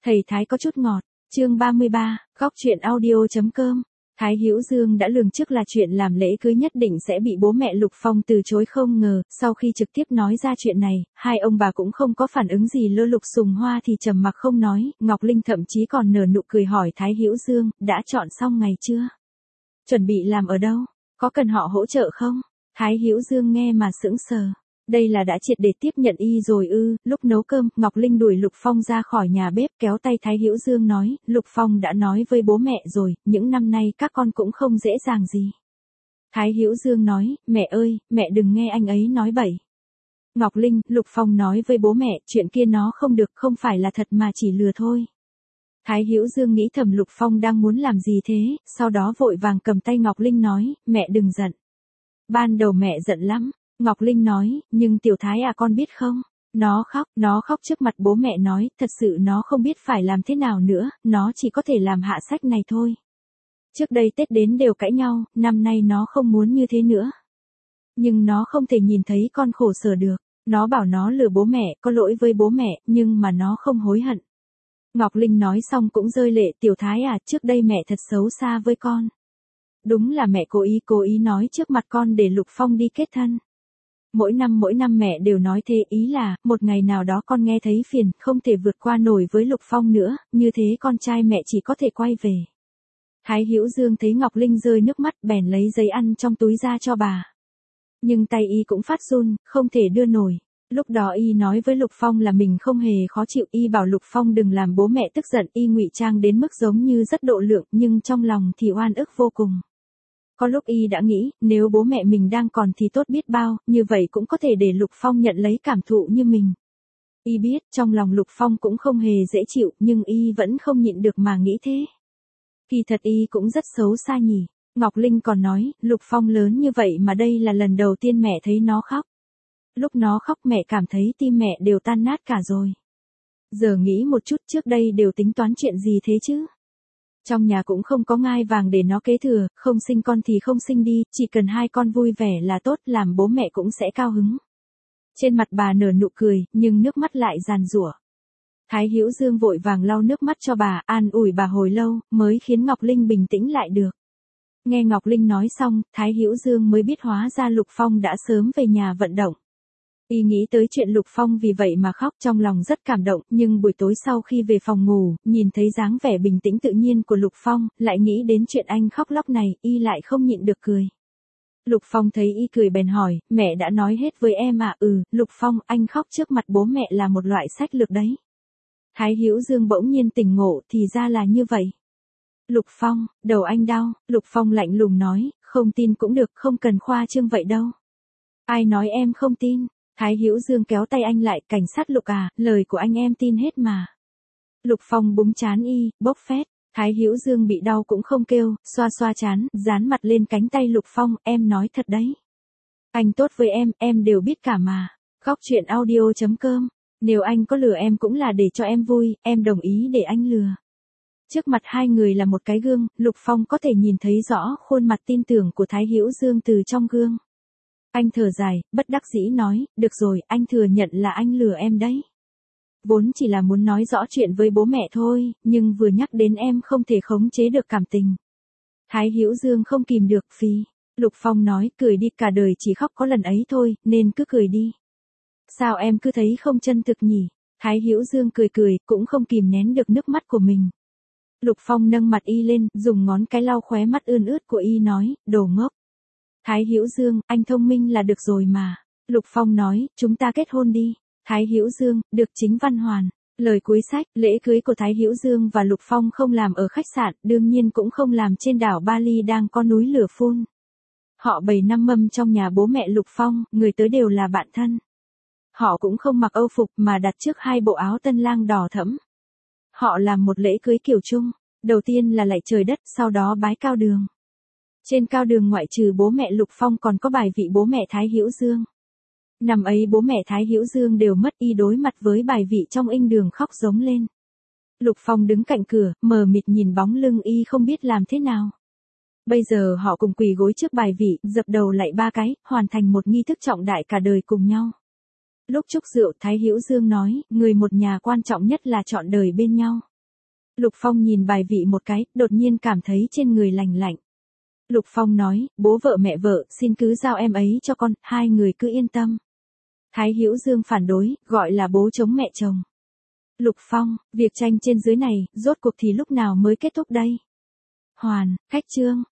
Thầy Thái có chút ngọt, chương 33, góc chuyện audio.com. Thái Hữu Dương đã lường trước là chuyện làm lễ cưới nhất định sẽ bị bố mẹ Lục Phong từ chối, không ngờ, sau khi trực tiếp nói ra chuyện này, hai ông bà cũng không có phản ứng gì. Lục Sùng Hoa thì trầm mặc không nói, Ngọc Linh thậm chí còn nở nụ cười hỏi Thái Hữu Dương, đã chọn xong ngày chưa? Chuẩn bị làm ở đâu? Có cần họ hỗ trợ không? Thái Hữu Dương nghe mà sững sờ. Đây là đã triệt để tiếp nhận y rồi ư? Lúc nấu cơm, Ngọc Linh đuổi Lục Phong ra khỏi nhà bếp, kéo tay Thái Hữu Dương nói, Lục Phong đã nói với bố mẹ rồi, những năm nay các con cũng không dễ dàng gì. Thái Hữu Dương nói, mẹ ơi, mẹ đừng nghe anh ấy nói bậy. Ngọc Linh, Lục Phong nói với bố mẹ, chuyện kia nó không được, không phải là thật mà chỉ lừa thôi. Thái Hữu Dương nghĩ thầm Lục Phong đang muốn làm gì thế, sau đó vội vàng cầm tay Ngọc Linh nói, mẹ đừng giận. Ban đầu mẹ giận lắm. Ngọc Linh nói, nhưng Tiểu Thái à, con biết không? Nó khóc trước mặt bố mẹ nói, thật sự nó không biết phải làm thế nào nữa, nó chỉ có thể làm hạ sách này thôi. Trước đây Tết đến đều cãi nhau, năm nay nó không muốn như thế nữa. Nhưng nó không thể nhìn thấy con khổ sở được, nó bảo nó lừa bố mẹ, có lỗi với bố mẹ, nhưng mà nó không hối hận. Ngọc Linh nói xong cũng rơi lệ, Tiểu Thái à, trước đây mẹ thật xấu xa với con. Đúng là mẹ cố ý nói trước mặt con để Lục Phong đi kết thân. Mỗi năm mẹ đều nói thế, ý là, một ngày nào đó con nghe thấy phiền, không thể vượt qua nổi với Lục Phong nữa, như thế con trai mẹ chỉ có thể quay về. Thái Hữu Dương thấy Ngọc Linh rơi nước mắt, bèn lấy giấy ăn trong túi ra cho bà. Nhưng tay y cũng phát run, không thể đưa nổi. Lúc đó y nói với Lục Phong là mình không hề khó chịu, y bảo Lục Phong đừng làm bố mẹ tức giận, y ngụy trang đến mức giống như rất độ lượng, nhưng trong lòng thì oan ức vô cùng. Có lúc y đã nghĩ, nếu bố mẹ mình đang còn thì tốt biết bao, như vậy cũng có thể để Lục Phong nhận lấy cảm thụ như mình. Y biết, trong lòng Lục Phong cũng không hề dễ chịu, nhưng y vẫn không nhịn được mà nghĩ thế. Kỳ thật y cũng rất xấu xa nhỉ. Ngọc Linh còn nói, Lục Phong lớn như vậy mà đây là lần đầu tiên mẹ thấy nó khóc. Lúc nó khóc mẹ cảm thấy tim mẹ đều tan nát cả rồi. Giờ nghĩ một chút, trước đây đều tính toán chuyện gì thế chứ? Trong nhà cũng không có ngai vàng để nó kế thừa, không sinh con thì không sinh đi, chỉ cần hai con vui vẻ là tốt, làm bố mẹ cũng sẽ cao hứng. Trên mặt bà nở nụ cười, nhưng nước mắt lại giàn giụa. Thái Hữu Dương vội vàng lau nước mắt cho bà, an ủi bà hồi lâu, mới khiến Ngọc Linh bình tĩnh lại được. Nghe Ngọc Linh nói xong, Thái Hữu Dương mới biết hóa ra Lục Phong đã sớm về nhà vận động. Y nghĩ tới chuyện Lục Phong vì vậy mà khóc, trong lòng rất cảm động, nhưng buổi tối sau khi về phòng ngủ, nhìn thấy dáng vẻ bình tĩnh tự nhiên của Lục Phong, lại nghĩ đến chuyện anh khóc lóc này, y lại không nhịn được cười. Lục Phong thấy y cười bèn hỏi, mẹ đã nói hết với em à? Lục Phong, anh khóc trước mặt bố mẹ là một loại sách lược đấy. Thái Hữu Dương bỗng nhiên tỉnh ngộ, thì ra là như vậy. Lục Phong, đầu anh đau, Lục Phong lạnh lùng nói, không tin cũng được, không cần khoa trương vậy đâu. Ai nói em không tin? Thái Hữu Dương kéo tay anh lại, cảnh sát Lục à, lời của anh em tin hết mà. Lục Phong búng trán y, bốc phét. Thái Hữu Dương bị đau cũng không kêu, xoa xoa trán, dán mặt lên cánh tay Lục Phong, em nói thật đấy. Anh tốt với em đều biết cả mà. Góc chuyện audio.com. Nếu anh có lừa em cũng là để cho em vui, em đồng ý để anh lừa. Trước mặt hai người là một cái gương, Lục Phong có thể nhìn thấy rõ khuôn mặt tin tưởng của Thái Hữu Dương từ trong gương. Anh thở dài, bất đắc dĩ nói, được rồi, anh thừa nhận là anh lừa em đấy. Vốn chỉ là muốn nói rõ chuyện với bố mẹ thôi, nhưng vừa nhắc đến em không thể khống chế được cảm tình. Thái Hữu Dương không kìm được, phì. Lục Phong nói, cười đi, cả đời chỉ khóc có lần ấy thôi, nên cứ cười đi. Sao em cứ thấy không chân thực nhỉ? Thái Hữu Dương cười, cũng không kìm nén được nước mắt của mình. Lục Phong nâng mặt y lên, dùng ngón cái lau khóe mắt ươn ướt của y nói, đồ ngốc. Thái Hữu Dương, anh thông minh là được rồi mà. Lục Phong nói, chúng ta kết hôn đi. Thái Hữu Dương, được. Chính văn hoàn. Lời cuối sách, lễ cưới của Thái Hữu Dương và Lục Phong không làm ở khách sạn, đương nhiên cũng không làm trên đảo Bali đang có núi lửa phun. Họ bày 5 mâm trong nhà bố mẹ Lục Phong, người tới đều là bạn thân. Họ cũng không mặc âu phục mà đặt trước 2 bộ áo tân lang đỏ thẫm. Họ làm một lễ cưới kiểu chung, đầu tiên là lạy trời đất, sau đó bái cao đường. Trên cao đường ngoại trừ bố mẹ Lục Phong còn có bài vị bố mẹ Thái Hữu Dương. Năm ấy bố mẹ Thái Hữu Dương đều mất, y đối mặt với bài vị trong inh đường khóc giống lên. Lục Phong đứng cạnh cửa, mờ mịt nhìn bóng lưng y không biết làm thế nào. Bây giờ họ cùng quỳ gối trước bài vị, dập đầu lạy 3 cái, hoàn thành một nghi thức trọng đại cả đời cùng nhau. Lúc chúc rượu, Thái Hữu Dương nói, người một nhà quan trọng nhất là trọn đời bên nhau. Lục Phong nhìn bài vị một cái, đột nhiên cảm thấy trên người lành lạnh. Lục Phong nói, bố vợ mẹ vợ, xin cứ giao em ấy cho con, hai người cứ yên tâm. Thái Hữu Dương phản đối, gọi là bố chống mẹ chồng. Lục Phong, việc tranh trên dưới này, rốt cuộc thì lúc nào mới kết thúc đây? Hoàn, cách chương.